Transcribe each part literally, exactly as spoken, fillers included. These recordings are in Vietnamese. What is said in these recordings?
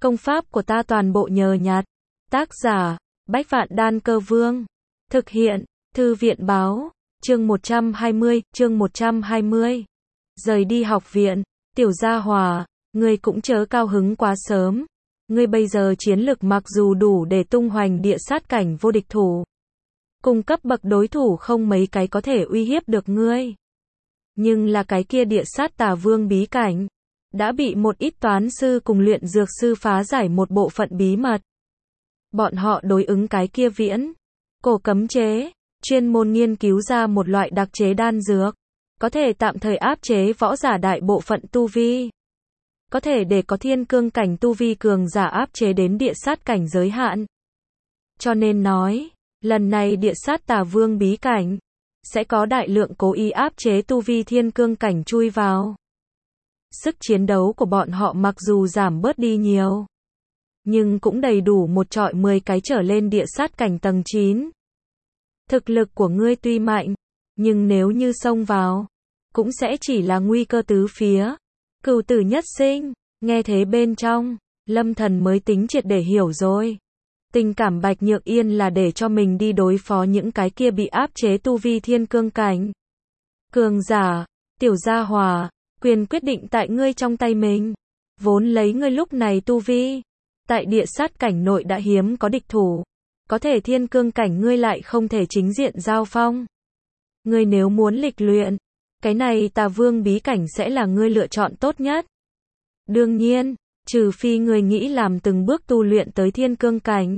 Công pháp của ta toàn bộ nhờ nhặt. Tác giả, Bách Vạn Đan Cơ Vương. Thực hiện, Thư viện Báo. Chương một trăm hai mươi, chương một trăm hai mươi. Rời đi học viện, Tiểu Gia Hòa, ngươi cũng chớ cao hứng quá sớm. Ngươi bây giờ chiến lực mặc dù đủ để tung hoành địa sát cảnh vô địch thủ. Cùng cấp bậc đối thủ không mấy cái có thể uy hiếp được ngươi. Nhưng là cái kia địa sát tà vương bí cảnh. Đã bị một ít toán sư cùng luyện dược sư phá giải một bộ phận bí mật. Bọn họ đối ứng cái kia viễn. Cổ cấm chế, chuyên môn nghiên cứu ra một loại đặc chế đan dược. Có thể tạm thời áp chế võ giả đại bộ phận tu vi. Có thể để có thiên cương cảnh tu vi cường giả áp chế đến địa sát cảnh giới hạn. Cho nên nói, lần này địa sát tà vương bí cảnh, sẽ có đại lượng cố ý áp chế tu vi thiên cương cảnh chui vào. Sức chiến đấu của bọn họ mặc dù giảm bớt đi nhiều, nhưng cũng đầy đủ một trọi mười cái trở lên địa sát cảnh tầng chín. Thực lực của ngươi tuy mạnh, nhưng nếu như xông vào, cũng sẽ chỉ là nguy cơ tứ phía. Cửu tử nhất sinh, nghe thế bên trong, Lâm Thần mới tính triệt để hiểu rồi. Tình cảm Bạch Nhược Yên là để cho mình đi đối phó những cái kia bị áp chế tu vi thiên cương cảnh. Cường giả, Tiểu Gia Hòa, quyền quyết định tại ngươi trong tay mình. Vốn lấy ngươi lúc này tu vi, tại địa sát cảnh nội đã hiếm có địch thủ. Có thể thiên cương cảnh ngươi lại không thể chính diện giao phong. Ngươi nếu muốn lịch luyện, cái này tà vương bí cảnh sẽ là ngươi lựa chọn tốt nhất. Đương nhiên, trừ phi ngươi nghĩ làm từng bước tu luyện tới thiên cương cảnh.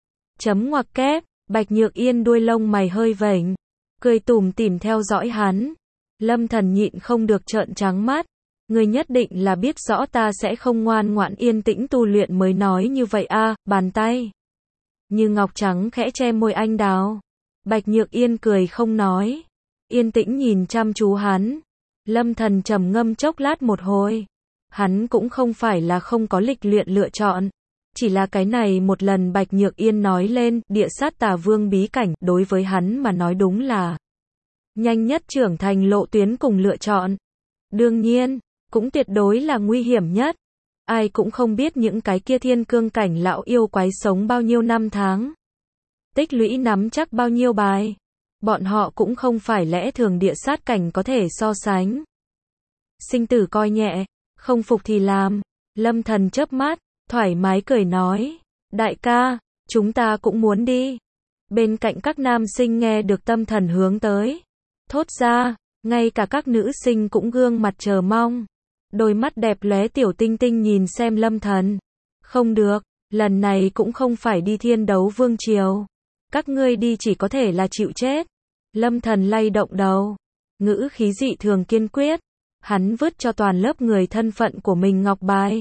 Chấm ngoặc kép, Bạch Nhược Yên đuôi lông mày hơi vểnh, cười tủm tỉm theo dõi hắn. Lâm Thần nhịn không được trợn trắng mắt. Ngươi nhất định là biết rõ ta sẽ không ngoan ngoãn yên tĩnh tu luyện mới nói như vậy a, à, bàn tay. Như ngọc trắng khẽ che môi anh đào. Bạch Nhược Yên cười không nói. Yên tĩnh nhìn chăm chú hắn. Lâm Thần trầm ngâm chốc lát một hồi. Hắn cũng không phải là không có lịch luyện lựa chọn. Chỉ là cái này một lần Bạch Nhược Yên nói lên địa sát tà vương bí cảnh đối với hắn mà nói đúng là nhanh nhất trưởng thành lộ tuyến cùng lựa chọn. Đương nhiên, cũng tuyệt đối là nguy hiểm nhất. Ai cũng không biết những cái kia thiên cương cảnh lão yêu quái sống bao nhiêu năm tháng. Tích lũy nắm chắc bao nhiêu bài. Bọn họ cũng không phải lẽ thường địa sát cảnh có thể so sánh. Sinh tử coi nhẹ, không phục thì làm. Lâm Thần chớp mắt, thoải mái cười nói. Đại ca, chúng ta cũng muốn đi. Bên cạnh các nam sinh nghe được tâm thần hướng tới. Thốt ra, ngay cả các nữ sinh cũng gương mặt chờ mong. Đôi mắt đẹp lóe tiểu tinh tinh nhìn xem Lâm Thần. Không được, lần này cũng không phải đi thiên đấu vương triều. Các ngươi đi chỉ có thể là chịu chết. Lâm Thần lay động đầu. Ngữ khí dị thường kiên quyết. Hắn vứt cho toàn lớp người thân phận của mình ngọc bài.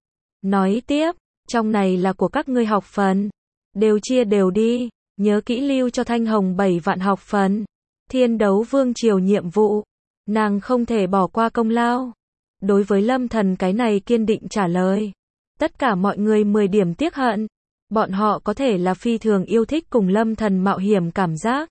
Nói tiếp, trong này là của các ngươi học phần. Đều chia đều đi. Nhớ kỹ lưu cho Thanh Hồng bảy vạn học phần. Thiên đấu vương triều nhiệm vụ. Nàng không thể bỏ qua công lao. Đối với Lâm Thần cái này kiên định trả lời. Tất cả mọi người mười điểm tiếc hận. Bọn họ có thể là phi thường yêu thích cùng Lâm Thần mạo hiểm cảm giác.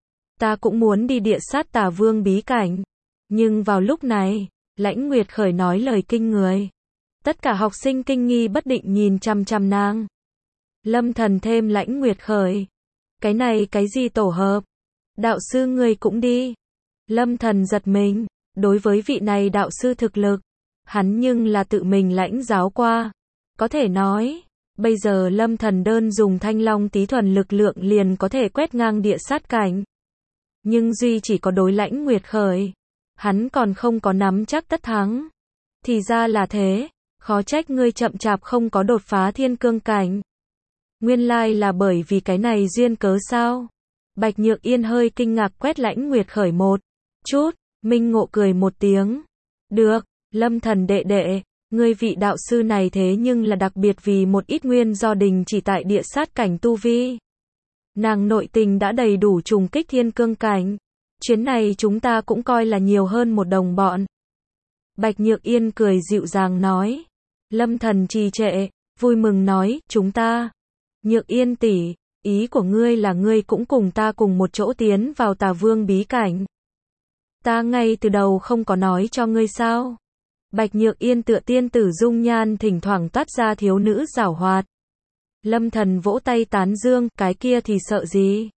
Ta cũng muốn đi địa sát tà vương bí cảnh. Nhưng vào lúc này, Lãnh Nguyệt Khởi nói lời kinh người. Tất cả học sinh kinh nghi bất định nhìn chăm chăm nàng. Lâm Thần thêm Lãnh Nguyệt Khởi. Cái này cái gì tổ hợp? Đạo sư ngươi cũng đi. Lâm Thần giật mình. Đối với vị này đạo sư thực lực, hắn nhưng là tự mình lãnh giáo qua. Có thể nói, bây giờ Lâm Thần đơn dùng thanh long tí thuần lực lượng liền có thể quét ngang địa sát cảnh. Nhưng duy chỉ có đối Lãnh Nguyệt Khởi, hắn còn không có nắm chắc tất thắng. Thì ra là thế, khó trách ngươi chậm chạp không có đột phá thiên cương cảnh. Nguyên lai là bởi vì cái này duyên cớ sao? Bạch Nhược Yên hơi kinh ngạc quét Lãnh Nguyệt Khởi một chút. Minh Ngộ cười một tiếng. Được, Lâm Thần đệ đệ, ngươi vị đạo sư này thế nhưng là đặc biệt vì một ít nguyên do đình chỉ tại địa sát cảnh tu vi. Nàng nội tình đã đầy đủ trùng kích thiên cương cảnh. Chuyến này chúng ta cũng coi là nhiều hơn một đồng bọn. Bạch Nhược Yên cười dịu dàng nói. Lâm Thần trì trệ, vui mừng nói, chúng ta. Nhược Yên tỷ, ý của ngươi là ngươi cũng cùng ta cùng một chỗ tiến vào tà vương bí cảnh. Ta ngay từ đầu không có nói cho ngươi sao? Bạch Nhược Yên tựa tiên tử dung nhan thỉnh thoảng toát ra thiếu nữ giảo hoạt. Lâm Thần vỗ tay tán dương, cái kia thì sợ gì?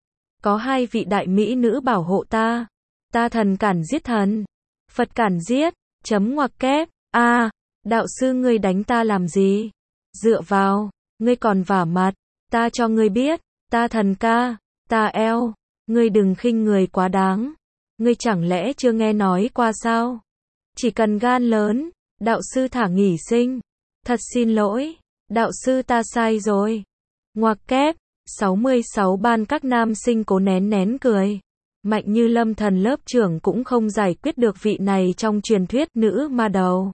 Có hai vị đại mỹ nữ bảo hộ ta. Ta thần cản giết thần. Phật cản giết, chấm ngoặc kép, a à, đạo sư ngươi đánh ta làm gì? Dựa vào, ngươi còn vả mặt, ta cho ngươi biết, ta thần ca, ta eo, ngươi đừng khinh người quá đáng. Ngươi chẳng lẽ chưa nghe nói qua sao? Chỉ cần gan lớn, đạo sư thả nghỉ sinh. Thật xin lỗi, đạo sư ta sai rồi. Ngoặc kép, sáu mươi sáu ban các nam sinh cố nén nén cười. Mạnh như Lâm Thần lớp trưởng cũng không giải quyết được vị này trong truyền thuyết nữ ma đầu.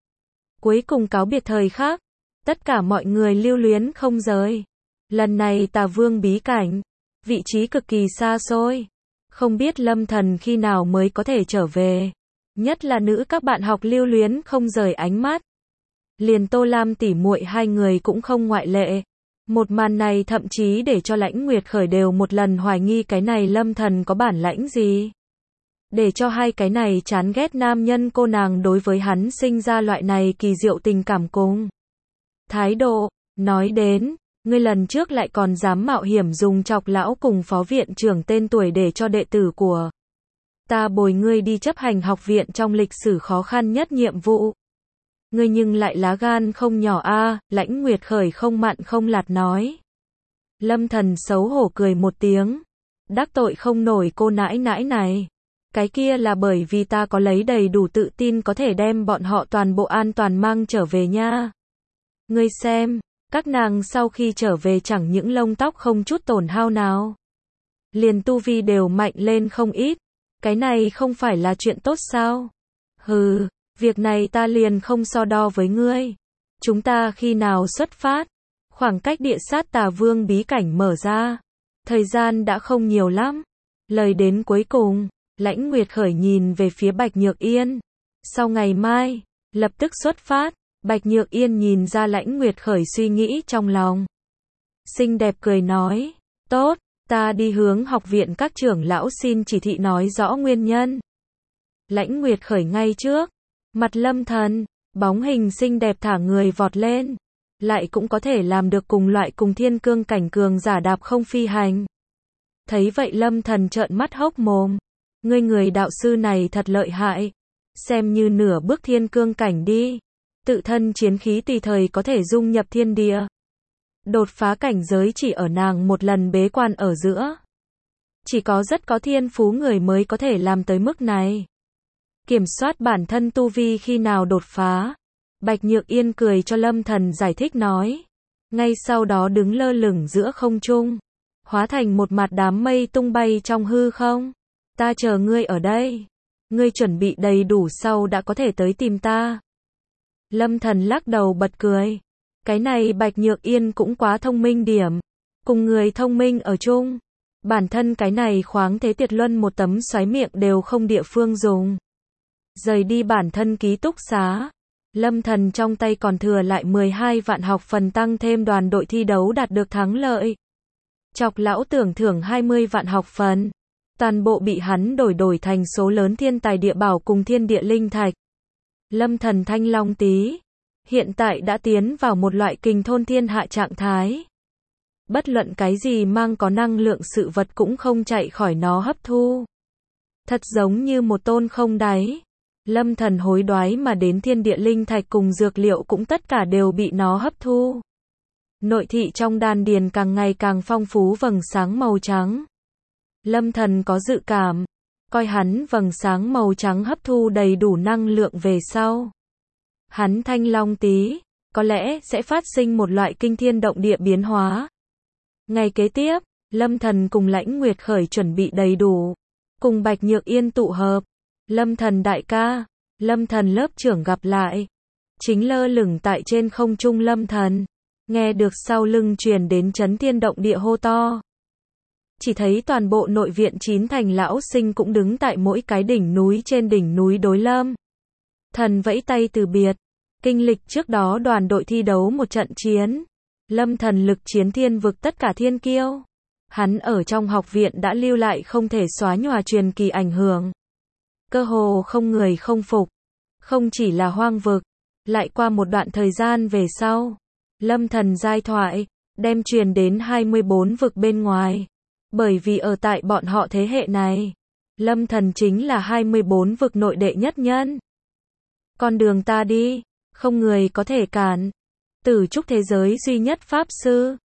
Cuối cùng cáo biệt thời khắc, tất cả mọi người lưu luyến không rời. Lần này Tà Vương bí cảnh, vị trí cực kỳ xa xôi. Không biết Lâm Thần khi nào mới có thể trở về. Nhất là nữ các bạn học lưu luyến không rời ánh mắt. Liền Tô Lam tỉ muội hai người cũng không ngoại lệ. Một màn này thậm chí để cho Lãnh Nguyệt Khởi đều một lần hoài nghi cái này Lâm Thần có bản lãnh gì. Để cho hai cái này chán ghét nam nhân cô nàng đối với hắn sinh ra loại này kỳ diệu tình cảm cùng thái độ. Nói đến, ngươi lần trước lại còn dám mạo hiểm dùng chọc lão cùng phó viện trưởng tên tuổi để cho đệ tử của ta bồi ngươi đi chấp hành học viện trong lịch sử khó khăn nhất nhiệm vụ. Ngươi nhưng lại lá gan không nhỏ a, à, Lãnh Nguyệt Khởi không mặn không lạt nói. Lâm Thần xấu hổ cười một tiếng. Đắc tội không nổi cô nãi nãi này. Cái kia là bởi vì ta có lấy đầy đủ tự tin có thể đem bọn họ toàn bộ an toàn mang trở về nha. Ngươi xem, các nàng sau khi trở về chẳng những lông tóc không chút tổn hao nào. Liền tu vi đều mạnh lên không ít. Cái này không phải là chuyện tốt sao? Hừ. Việc này ta liền không so đo với ngươi. Chúng ta khi nào xuất phát? Khoảng cách địa sát Tà Vương bí cảnh mở ra. Thời gian đã không nhiều lắm. Lời đến cuối cùng, Lãnh Nguyệt Khởi nhìn về phía Bạch Nhược Yên. Sau ngày mai, lập tức xuất phát. Bạch Nhược Yên nhìn ra Lãnh Nguyệt Khởi suy nghĩ trong lòng. Xinh đẹp cười nói. Tốt, ta đi hướng học viện các trưởng lão xin chỉ thị nói rõ nguyên nhân. Lãnh Nguyệt Khởi ngay trước. Mặt Lâm Thần, bóng hình xinh đẹp thả người vọt lên. Lại cũng có thể làm được cùng loại cùng thiên cương cảnh cường giả đạp không phi hành. Thấy vậy Lâm Thần trợn mắt hốc mồm. Ngươi người đạo sư này thật lợi hại. Xem như nửa bước thiên cương cảnh đi. Tự thân chiến khí tùy thời có thể dung nhập thiên địa. Đột phá cảnh giới chỉ ở nàng một lần bế quan ở giữa. Chỉ có rất có thiên phú người mới có thể làm tới mức này. Kiểm soát bản thân tu vi khi nào đột phá. Bạch Nhược Yên cười cho Lâm Thần giải thích nói. Ngay sau đó đứng lơ lửng giữa không trung. Hóa thành một mặt đám mây tung bay trong hư không. Ta chờ ngươi ở đây. Ngươi chuẩn bị đầy đủ sau đã có thể tới tìm ta. Lâm Thần lắc đầu bật cười. Cái này Bạch Nhược Yên cũng quá thông minh điểm. Cùng người thông minh ở chung. Bản thân cái này khoáng thế tuyệt luân một tấm xoáy miệng đều không địa phương dùng. Rời đi bản thân ký túc xá. Lâm Thần trong tay còn thừa lại mười hai vạn học phần tăng thêm đoàn đội thi đấu đạt được thắng lợi. Chọc lão tưởng thưởng hai mươi vạn học phần. Toàn bộ bị hắn đổi đổi thành số lớn thiên tài địa bảo cùng thiên địa linh thạch. Lâm Thần thanh long tí. Hiện tại đã tiến vào một loại kình thôn thiên hạ trạng thái. Bất luận cái gì mang có năng lượng sự vật cũng không chạy khỏi nó hấp thu. Thật giống như một tôn không đáy. Lâm Thần hối đoái mà đến thiên địa linh thạch cùng dược liệu cũng tất cả đều bị nó hấp thu. Nội thị trong đan điền càng ngày càng phong phú vầng sáng màu trắng. Lâm Thần có dự cảm, coi hắn vầng sáng màu trắng hấp thu đầy đủ năng lượng về sau. Hắn thanh long tí, có lẽ sẽ phát sinh một loại kinh thiên động địa biến hóa. Ngày kế tiếp, Lâm Thần cùng Lãnh Nguyệt Khởi chuẩn bị đầy đủ. Cùng Bạch Nhược Yên tụ hợp. Lâm Thần đại ca, Lâm Thần lớp trưởng gặp lại. Chính lơ lửng tại trên không trung Lâm Thần. Nghe được sau lưng truyền đến chấn thiên động địa hô to. Chỉ thấy toàn bộ nội viện chín thành lão sinh cũng đứng tại mỗi cái đỉnh núi trên đỉnh núi đối Lâm Thần vẫy tay từ biệt. Kinh lịch trước đó đoàn đội thi đấu một trận chiến. Lâm Thần lực chiến thiên vực tất cả thiên kiêu. Hắn ở trong học viện đã lưu lại không thể xóa nhòa truyền kỳ ảnh hưởng. Cơ hồ không người không phục. Không chỉ là hoang vực, lại qua một đoạn thời gian về sau, Lâm Thần giai thoại, đem truyền đến hai mươi bốn vực bên ngoài. Bởi vì ở tại bọn họ thế hệ này, Lâm Thần chính là hai mươi bốn vực nội đệ nhất nhân. Con đường ta đi, không người có thể cản. Tử trúc thế giới duy nhất pháp sư,